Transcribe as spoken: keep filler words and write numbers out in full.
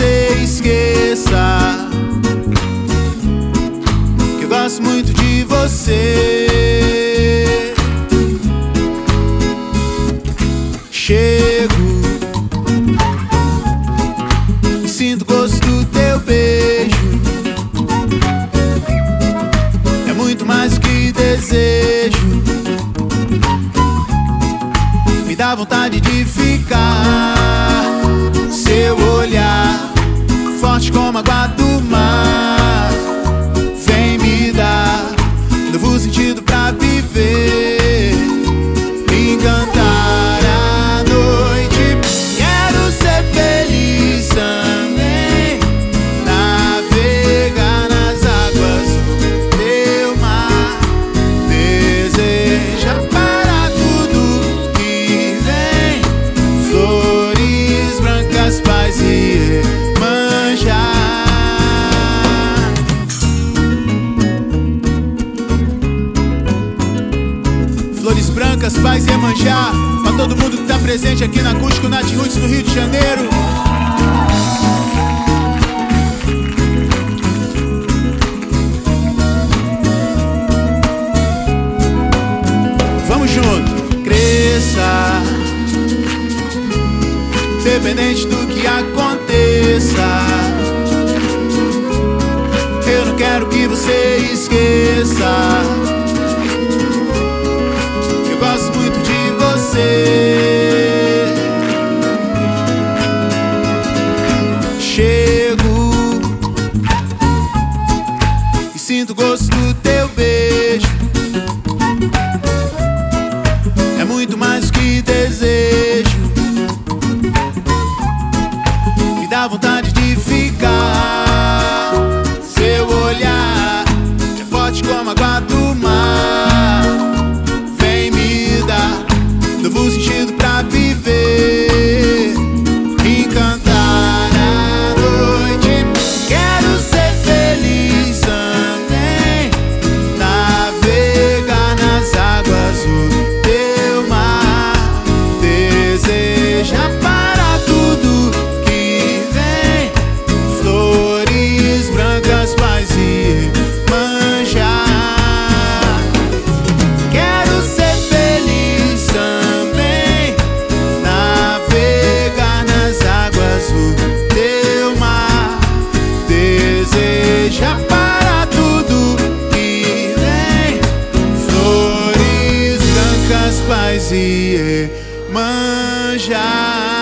você esqueça que eu gosto muito de você. Chego e sinto o gosto do teu beijo. É muito mais do que desejo. Me dá vontade de ficar. Seu olhar, forte como a água do mar, vem me dar novo sentido pra viver, encantar a noite. Quero ser feliz também, navegar nas águas do teu mar, deseja para tudo que vem, flores brancas, paz e manjar. Flores brancas, paz e manjar, pra todo mundo que tá presente aqui na Acústico Nat Roots no Rio de Janeiro. Vamos junto. Cresça, independente do que aconteça. Eu não quero que você esqueça que eu gosto muito de você. Chego e sinto o gosto do teu beijo. É muito mais do que desejo. Me dá vontade de ficar. Seu olhar é forte como a água do mar, vem me dar novo sentido pra viver, encantar a noite. Quero ser feliz também, navegar nas águas do teu mar, deseja para tudo que vem, flores brancas, paz e manjar. Quero ser feliz também, navegar nas águas do teu mar, deseja para tudo que vem, flores brancas, paz e manjar.